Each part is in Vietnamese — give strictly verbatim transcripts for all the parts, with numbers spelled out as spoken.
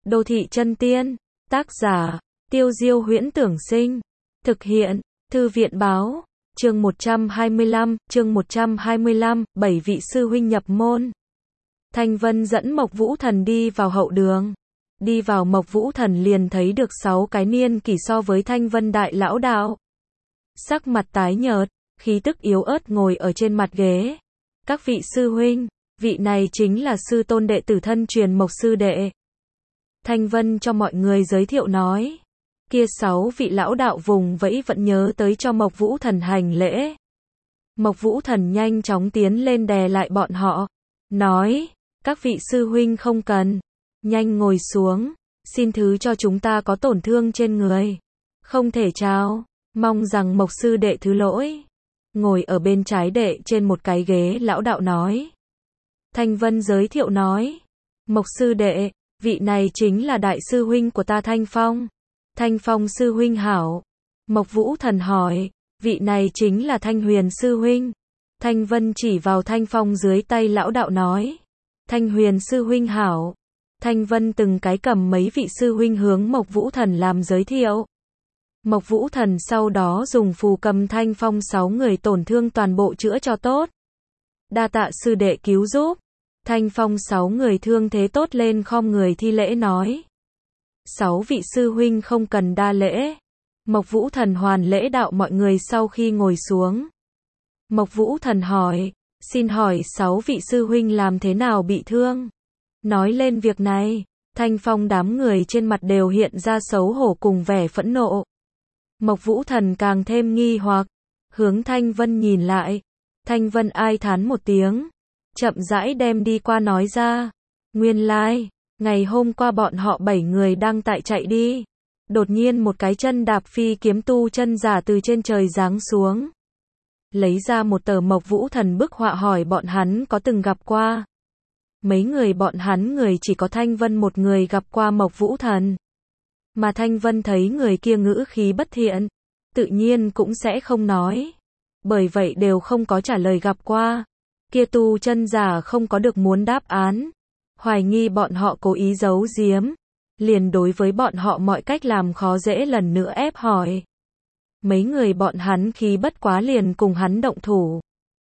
Đô thị chân tiên, tác giả, Tiêu Diêu Huyễn Tưởng Sinh, thực hiện, Thư viện Báo, chương một trăm hai mươi lăm, chương một trăm hai mươi lăm, bảy vị sư huynh nhập môn. Thanh Vân dẫn Mộc Vũ Thần đi vào hậu đường. Đi vào Mộc Vũ Thần liền thấy được sáu cái niên kỷ so với Thanh Vân đại lão đạo. Sắc mặt tái nhợt, khí tức yếu ớt ngồi ở trên mặt ghế. Các vị sư huynh, vị này chính là sư tôn đệ tử thân truyền Mộc sư đệ. Thanh Vân cho mọi người giới thiệu nói. Kia sáu vị lão đạo vùng vẫy vẫn nhớ tới cho Mộc Vũ Thần hành lễ. Mộc Vũ Thần nhanh chóng tiến lên đè lại bọn họ. Nói, các vị sư huynh không cần. Nhanh ngồi xuống, xin thứ cho chúng ta có tổn thương trên người. Không thể chào, mong rằng Mộc sư đệ thứ lỗi. Ngồi ở bên trái đệ trên một cái ghế lão đạo nói. Thanh Vân giới thiệu nói. Mộc sư đệ, vị này chính là đại sư huynh của ta Thanh Phong. Thanh Phong sư huynh hảo. Mộc Vũ Thần hỏi, vị này chính là Thanh Huyền sư huynh. Thanh Vân chỉ vào Thanh Phong dưới tay lão đạo nói. Thanh Huyền sư huynh hảo. Thanh Vân từng cái cầm mấy vị sư huynh hướng Mộc Vũ Thần làm giới thiệu. Mộc Vũ Thần sau đó dùng phù cầm Thanh Phong sáu người tổn thương toàn bộ chữa cho tốt. Đa tạ sư đệ cứu giúp. Thanh Phong sáu người thương thế tốt lên khom người thi lễ nói. Sáu vị sư huynh không cần đa lễ. Mộc Vũ Thần hoàn lễ đạo mọi người sau khi ngồi xuống. Mộc Vũ Thần hỏi, xin hỏi sáu vị sư huynh làm thế nào bị thương? Nói lên việc này, Thanh Phong đám người trên mặt đều hiện ra xấu hổ cùng vẻ phẫn nộ. Mộc Vũ Thần càng thêm nghi hoặc, hướng Thanh Vân nhìn lại. Thanh Vân ai thán một tiếng, chậm rãi đem đi qua nói ra. Nguyên lai, ngày hôm qua bọn họ bảy người đang tại chạy đi. Đột nhiên một cái chân đạp phi kiếm tu chân giả từ trên trời giáng xuống. Lấy ra một tờ Mộc Vũ Thần bức họa hỏi bọn hắn có từng gặp qua. Mấy người bọn hắn người chỉ có Thanh Vân một người gặp qua Mộc Vũ Thần. Mà Thanh Vân thấy người kia ngữ khí bất thiện, tự nhiên cũng sẽ không nói. Bởi vậy đều không có trả lời gặp qua. Kia tu chân giả không có được muốn đáp án. Hoài nghi bọn họ cố ý giấu giếm. Liền đối với bọn họ mọi cách làm khó dễ lần nữa ép hỏi. Mấy người bọn hắn khí bất quá liền cùng hắn động thủ.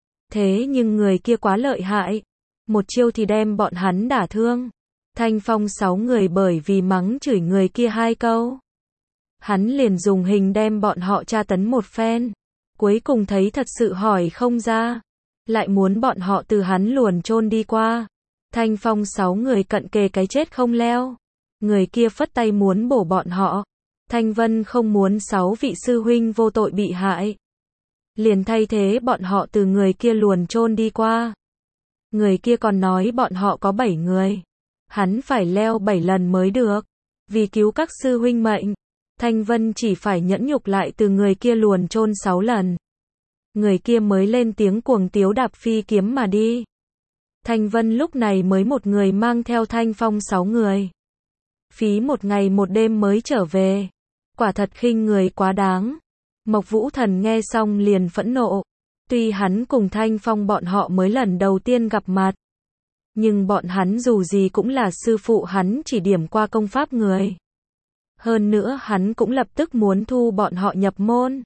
Thế nhưng người kia quá lợi hại. Một chiêu thì đem bọn hắn đả thương. Thanh Phong sáu người bởi vì mắng chửi người kia hai câu. Hắn liền dùng hình đem bọn họ tra tấn một phen. Cuối cùng thấy thật sự hỏi không ra. Lại muốn bọn họ từ hắn luồn chôn đi qua. Thanh Phong sáu người cận kề cái chết không leo. Người kia phất tay muốn bổ bọn họ. Thanh Vân không muốn sáu vị sư huynh vô tội bị hại. Liền thay thế bọn họ từ người kia luồn chôn đi qua. Người kia còn nói bọn họ có bảy người. Hắn phải leo bảy lần mới được. Vì cứu các sư huynh mệnh. Thanh Vân chỉ phải nhẫn nhục lại từ người kia luồn chôn sáu lần. Người kia mới lên tiếng cuồng tiếu đạp phi kiếm mà đi. Thanh Vân lúc này mới một người mang theo Thanh Phong sáu người. Phí một ngày một đêm mới trở về. Quả thật khinh người quá đáng. Mộc Vũ Thần nghe xong liền phẫn nộ. Tuy hắn cùng Thanh Phong bọn họ mới lần đầu tiên gặp mặt. Nhưng bọn hắn dù gì cũng là sư phụ hắn chỉ điểm qua công pháp người. Hơn nữa hắn cũng lập tức muốn thu bọn họ nhập môn.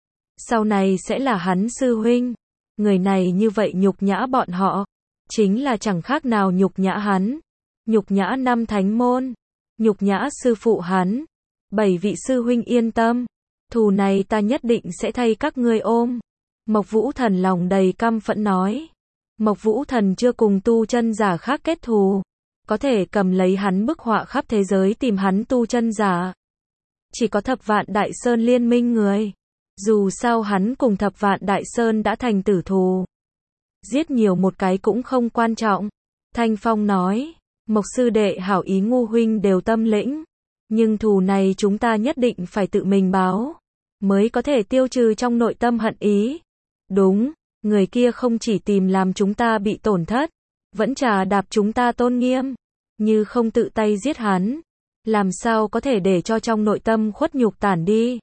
Sau này sẽ là hắn sư huynh. Người này như vậy nhục nhã bọn họ. Chính là chẳng khác nào nhục nhã hắn. Nhục nhã năm thánh môn. Nhục nhã sư phụ hắn. Bảy vị sư huynh yên tâm. Thù này ta nhất định sẽ thay các ngươi ôm. Mộc Vũ Thần lòng đầy căm phẫn nói. Mộc Vũ Thần chưa cùng tu chân giả khác kết thù. Có thể cầm lấy hắn bức họa khắp thế giới tìm hắn tu chân giả. Chỉ có Thập Vạn Đại Sơn liên minh người. Dù sao hắn cùng Thập Vạn Đại Sơn đã thành tử thù. Giết nhiều một cái cũng không quan trọng. Thanh Phong nói. Mộc sư đệ hảo ý ngu huynh đều tâm lĩnh. Nhưng thù này chúng ta nhất định phải tự mình báo. Mới có thể tiêu trừ trong nội tâm hận ý. Đúng, người kia không chỉ tìm làm chúng ta bị tổn thất. Vẫn trà đạp chúng ta tôn nghiêm. Như không tự tay giết hắn. Làm sao có thể để cho trong nội tâm khuất nhục tản đi.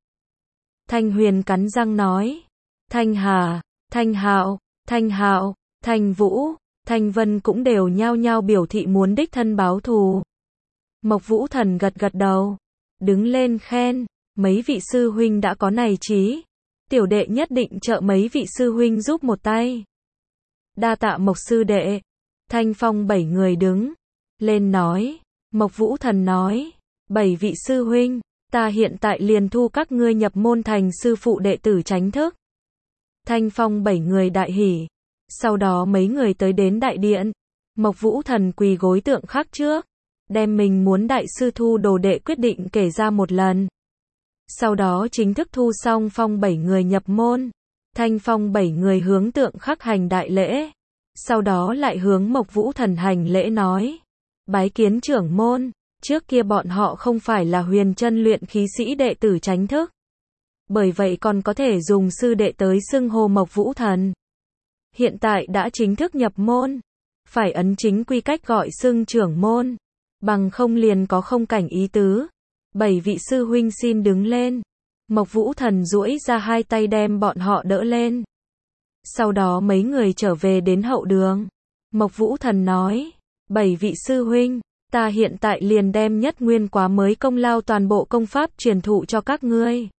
Thanh Huyền cắn răng nói. Thanh Hà, Thanh Hạo, Thanh Hạo, Thanh Vũ, Thanh Vân cũng đều nhao nhao biểu thị muốn đích thân báo thù. Mộc Vũ Thần gật gật đầu, đứng lên khen, mấy vị sư huynh đã có này trí, tiểu đệ nhất định trợ mấy vị sư huynh giúp một tay. Đa tạ Mộc sư đệ. Thanh Phong bảy người đứng lên nói, Mộc Vũ Thần nói, bảy vị sư huynh, ta hiện tại liền thu các ngươi nhập môn thành sư phụ đệ tử chính thức. Thanh Phong bảy người đại hỉ, sau đó mấy người tới đến đại điện, Mộc Vũ Thần quỳ gối tượng khắc trước, đem mình muốn đại sư thu đồ đệ quyết định kể ra một lần. Sau đó chính thức thu xong Phong bảy người nhập môn, Thanh Phong bảy người hướng tượng khắc hành đại lễ, sau đó lại hướng Mộc Vũ Thần hành lễ nói, bái kiến trưởng môn, trước kia bọn họ không phải là huyền chân luyện khí sĩ đệ tử chính thức. Bởi vậy còn có thể dùng sư đệ tới xưng hô Mộc Vũ Thần. Hiện tại đã chính thức nhập môn, phải ấn chính quy cách gọi xưng trưởng môn, bằng không liền có không cảnh ý tứ. Bảy vị sư huynh xin đứng lên. Mộc Vũ Thần duỗi ra hai tay đem bọn họ đỡ lên. Sau đó mấy người trở về đến hậu đường. Mộc Vũ Thần nói, bảy vị sư huynh, ta hiện tại liền đem nhất nguyên quá mới công lao toàn bộ công pháp truyền thụ cho các ngươi.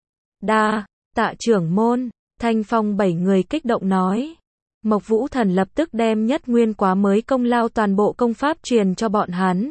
Đa tạ trưởng môn. Thanh Phong bảy người kích động nói. Mộc Vũ Thần lập tức đem nhất nguyên quá mới công lao toàn bộ công pháp truyền cho bọn hắn.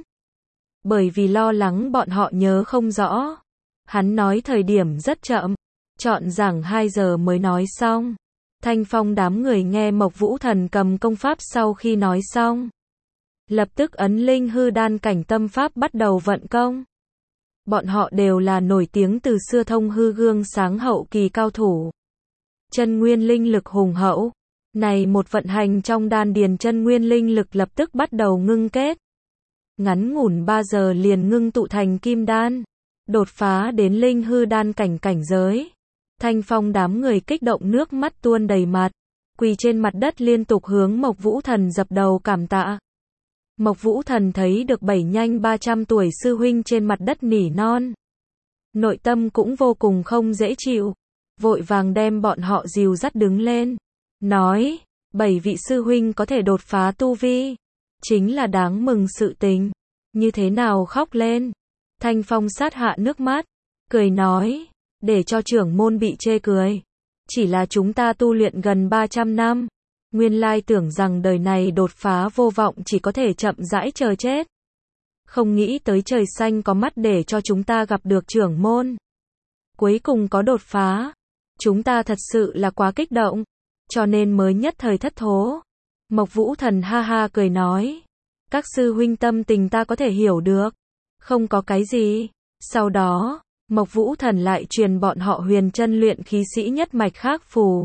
Bởi vì lo lắng bọn họ nhớ không rõ, hắn nói thời điểm rất chậm, trọn giảng hai giờ mới nói xong. Thanh Phong đám người nghe Mộc Vũ Thần cầm công pháp sau khi nói xong, lập tức ấn linh hư đan cảnh tâm pháp bắt đầu vận công. Bọn họ đều là nổi tiếng từ xưa thông hư gương sáng hậu kỳ cao thủ. Chân nguyên linh lực hùng hậu, này một vận hành trong đan điền chân nguyên linh lực lập tức bắt đầu ngưng kết. Ngắn ngủn ba giờ liền ngưng tụ thành kim đan, đột phá đến linh hư đan cảnh cảnh giới. Thanh Phong đám người kích động nước mắt tuôn đầy mặt, quỳ trên mặt đất liên tục hướng Mộc Vũ Thần dập đầu cảm tạ. Mộc Vũ Thần thấy được bảy nhanh ba trăm tuổi sư huynh trên mặt đất nỉ non, nội tâm cũng vô cùng không dễ chịu, vội vàng đem bọn họ dìu dắt đứng lên, nói, bảy vị sư huynh có thể đột phá tu vi, chính là đáng mừng sự tình, như thế nào khóc lên. Thanh Phong sát hạ nước mắt, cười nói, để cho trưởng môn bị chê cười, chỉ là chúng ta tu luyện gần ba trăm năm, nguyên lai tưởng rằng đời này đột phá vô vọng chỉ có thể chậm rãi chờ chết. Không nghĩ tới trời xanh có mắt để cho chúng ta gặp được trưởng môn. Cuối cùng có đột phá, chúng ta thật sự là quá kích động, cho nên mới nhất thời thất thố. Mộc Vũ Thần ha ha cười nói, các sư huynh tâm tình ta có thể hiểu được, không có cái gì. Sau đó, Mộc Vũ Thần lại truyền bọn họ huyền chân luyện khí sĩ nhất mạch khác phù,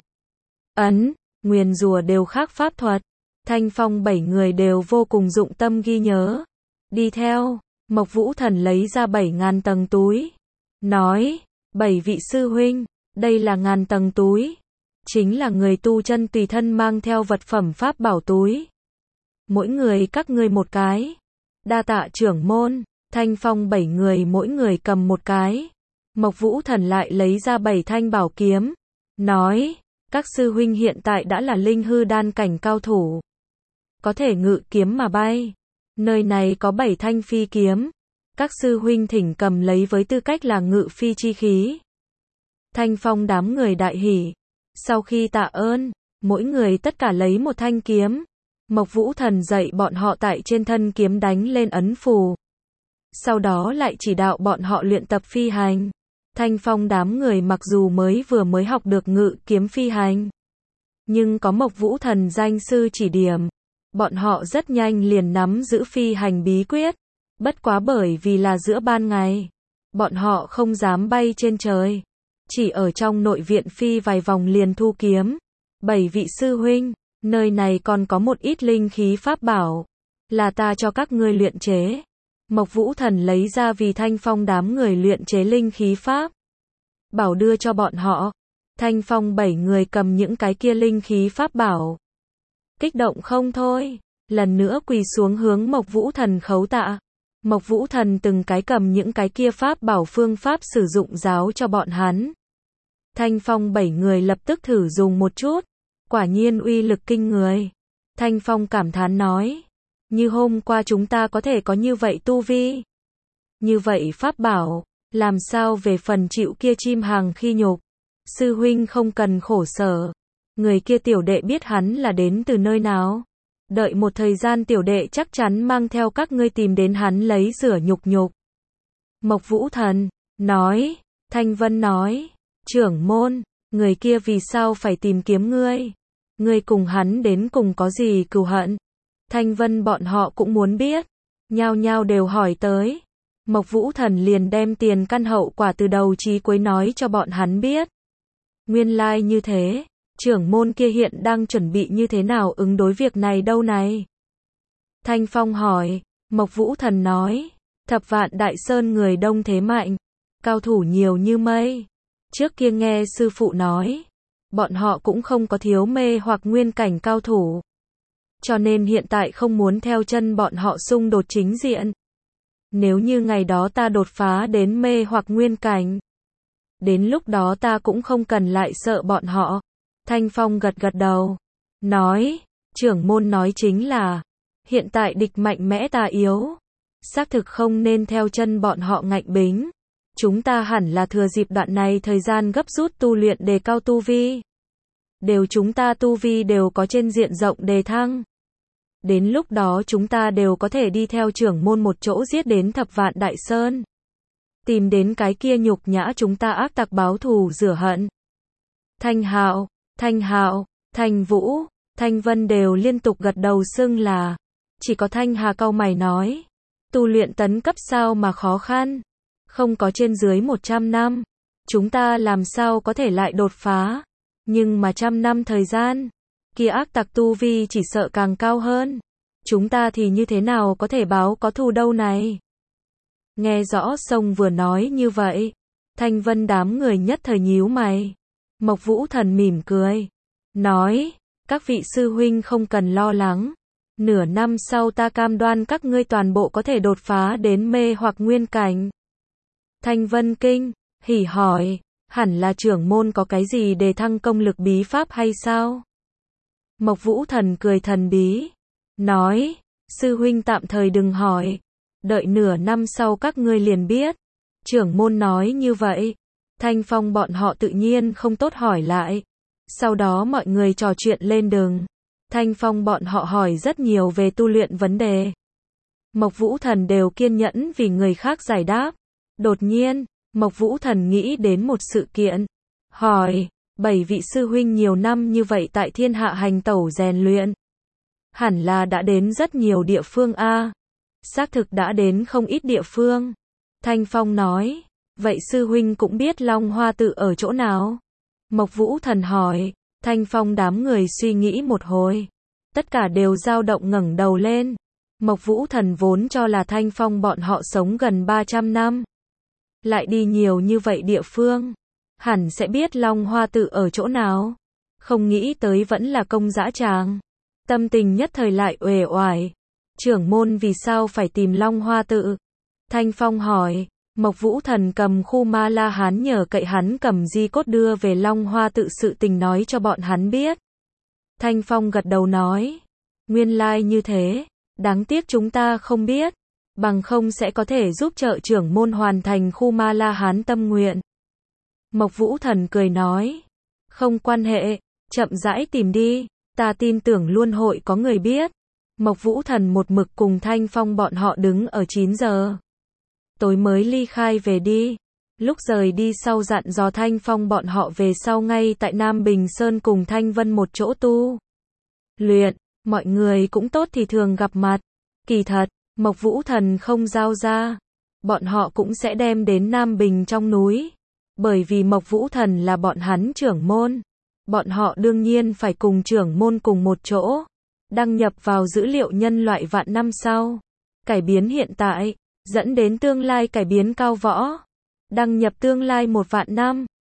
ấn, nguyền rủa đều khác pháp thuật. Thanh Phong bảy người đều vô cùng dụng tâm ghi nhớ. Đi theo, Mộc Vũ Thần lấy ra bảy ngàn tầng túi, nói, bảy vị sư huynh, đây là ngàn tầng túi, chính là người tu chân tùy thân mang theo vật phẩm pháp bảo túi. Mỗi người các ngươi một cái. Đa tạ trưởng môn. Thanh Phong bảy người mỗi người cầm một cái. Mộc Vũ Thần lại lấy ra bảy thanh bảo kiếm, nói, các sư huynh hiện tại đã là linh hư đan cảnh cao thủ, có thể ngự kiếm mà bay. Nơi này có bảy thanh phi kiếm, các sư huynh thỉnh cầm lấy với tư cách là ngự phi chi khí. Thanh Phong đám người đại hỉ, sau khi tạ ơn, mỗi người tất cả lấy một thanh kiếm. Mộc Vũ Thần dạy bọn họ tại trên thân kiếm đánh lên ấn phù, sau đó lại chỉ đạo bọn họ luyện tập phi hành. Thanh Phong đám người mặc dù mới vừa mới học được ngự kiếm phi hành, nhưng có Mộc Vũ Thần danh sư chỉ điểm, bọn họ rất nhanh liền nắm giữ phi hành bí quyết. Bất quá bởi vì là giữa ban ngày, bọn họ không dám bay trên trời, chỉ ở trong nội viện phi vài vòng liền thu kiếm. Bảy vị sư huynh, nơi này còn có một ít linh khí pháp bảo, là ta cho các ngươi luyện chế. Mộc Vũ Thần lấy ra vì Thanh Phong đám người luyện chế linh khí pháp bảo đưa cho bọn họ. Thanh Phong bảy người cầm những cái kia linh khí pháp bảo, kích động không thôi, lần nữa quỳ xuống hướng Mộc Vũ Thần khấu tạ. Mộc Vũ Thần từng cái cầm những cái kia pháp bảo phương pháp sử dụng giáo cho bọn hắn. Thanh Phong bảy người lập tức thử dùng một chút, quả nhiên uy lực kinh người. Thanh Phong cảm thán nói, như hôm qua chúng ta có thể có như vậy tu vi, Như vậy pháp bảo, làm sao về phần chịu kia chim hàng khi nhục? Sư huynh không cần khổ sở. Người kia tiểu đệ biết hắn là đến từ nơi nào. Đợi một thời gian tiểu đệ chắc chắn mang theo các ngươi tìm đến hắn lấy rửa nhục nhục. Mộc Vũ Thần nói. Thanh Vân nói. Trưởng môn, người kia vì sao phải tìm kiếm ngươi? Ngươi cùng hắn đến cùng có gì cừu hận? Thanh Vân bọn họ cũng muốn biết. Nhao nhao đều hỏi tới. Mộc Vũ Thần liền đem tiền căn hậu quả từ đầu chí cuối nói cho bọn hắn biết. Nguyên lai like như thế, trưởng môn kia hiện đang chuẩn bị như thế nào ứng đối việc này đâu này? Thanh Phong hỏi. Mộc Vũ Thần nói. Thập Vạn Đại Sơn người đông thế mạnh, cao thủ nhiều như mây. Trước kia nghe sư phụ nói, bọn họ cũng không có thiếu mê hoặc nguyên cảnh cao thủ. Cho nên hiện tại không muốn theo chân bọn họ xung đột chính diện. Nếu như ngày đó ta đột phá đến mê hoặc nguyên cảnh, đến lúc đó ta cũng không cần lại sợ bọn họ. Thanh Phong gật gật đầu, nói, trưởng môn nói chính là, hiện tại địch mạnh mẽ ta yếu, xác thực không nên theo chân bọn họ ngạnh bính. Chúng ta hẳn là thừa dịp đoạn này thời gian gấp rút tu luyện đề cao tu vi. Đều chúng ta tu vi đều có trên diện rộng đề thăng. Đến lúc đó chúng ta đều có thể đi theo trưởng môn một chỗ giết đến Thập Vạn Đại Sơn. Tìm đến cái kia nhục nhã chúng ta ác tặc báo thù rửa hận. Thanh Hạo, Thanh Hạo, Thanh Vũ, Thanh Vân đều liên tục gật đầu xưng là. Chỉ có Thanh Hà cau mày nói. Tu luyện tấn cấp sao mà khó khăn. Không có trên dưới một trăm năm. Chúng ta làm sao có thể lại đột phá. Nhưng mà trăm năm thời gian. Kia ác tặc tu vi chỉ sợ càng cao hơn. Chúng ta thì như thế nào có thể báo có thù đâu này. Nghe rõ Sông vừa nói như vậy. Thanh Vân đám người nhất thời nhíu mày. Mộc Vũ Thần mỉm cười. Nói. Các vị sư huynh không cần lo lắng. Nửa năm sau ta cam đoan các ngươi toàn bộ có thể đột phá đến mê hoặc nguyên cảnh. Thanh Vân kinh, hỉ hỏi. Hẳn là trưởng môn có cái gì để thăng công lực bí pháp hay sao? Mộc Vũ Thần cười thần bí. Nói. Sư huynh tạm thời đừng hỏi. Đợi nửa năm sau các ngươi liền biết. Trưởng môn nói như vậy. Thanh Phong bọn họ tự nhiên không tốt hỏi lại. Sau đó mọi người trò chuyện lên đường. Thanh Phong bọn họ hỏi rất nhiều về tu luyện vấn đề. Mộc Vũ Thần đều kiên nhẫn vì người khác giải đáp. Đột nhiên, Mộc Vũ Thần nghĩ đến một sự kiện. Hỏi, bảy vị sư huynh nhiều năm như vậy tại thiên hạ hành tẩu rèn luyện. Hẳn là đã đến rất nhiều địa phương a. Xác thực đã đến không ít địa phương. Thanh Phong nói, vậy sư huynh cũng biết Long Hoa tự ở chỗ nào? Mộc Vũ Thần hỏi. Thanh Phong đám người suy nghĩ một hồi. Tất cả đều dao động ngẩng đầu lên. Mộc Vũ Thần vốn cho là Thanh Phong bọn họ sống gần ba trăm năm. Lại đi nhiều như vậy địa phương. Hẳn sẽ biết Long Hoa tự ở chỗ nào. Không nghĩ tới vẫn là công dã tràng. Tâm tình nhất thời lại uể oải. Trưởng môn vì sao phải tìm Long Hoa tự? Thanh Phong hỏi. Mộc Vũ Thần cầm khu Ma La Hán nhờ cậy hắn cầm di cốt đưa về Long Hoa tự sự tình nói cho bọn hắn biết. Thanh Phong gật đầu nói. Nguyên lai like như thế. Đáng tiếc chúng ta không biết. Bằng không sẽ có thể giúp trợ trưởng môn hoàn thành khu Ma La Hán tâm nguyện. Mộc Vũ Thần cười nói. Không quan hệ. Chậm rãi tìm đi. Ta tin tưởng luôn hội có người biết. Mộc Vũ Thần một mực cùng Thanh Phong bọn họ đứng ở chín giờ. Tối mới ly khai về đi. Lúc rời đi sau dặn dò Thanh Phong bọn họ về sau ngay tại Nam Bình Sơn cùng Thanh Vân một chỗ tu luyện. Mọi người cũng tốt thì thường gặp mặt. Kỳ thật, Mộc Vũ Thần không giao ra. Bọn họ cũng sẽ đem đến Nam Bình trong núi. Bởi vì Mộc Vũ Thần là bọn hắn trưởng môn. Bọn họ đương nhiên phải cùng trưởng môn cùng một chỗ. Đăng nhập vào dữ liệu nhân loại vạn năm sau. Cải biến hiện tại. Dẫn đến tương lai cải biến cao võ. Đăng nhập tương lai một vạn năm.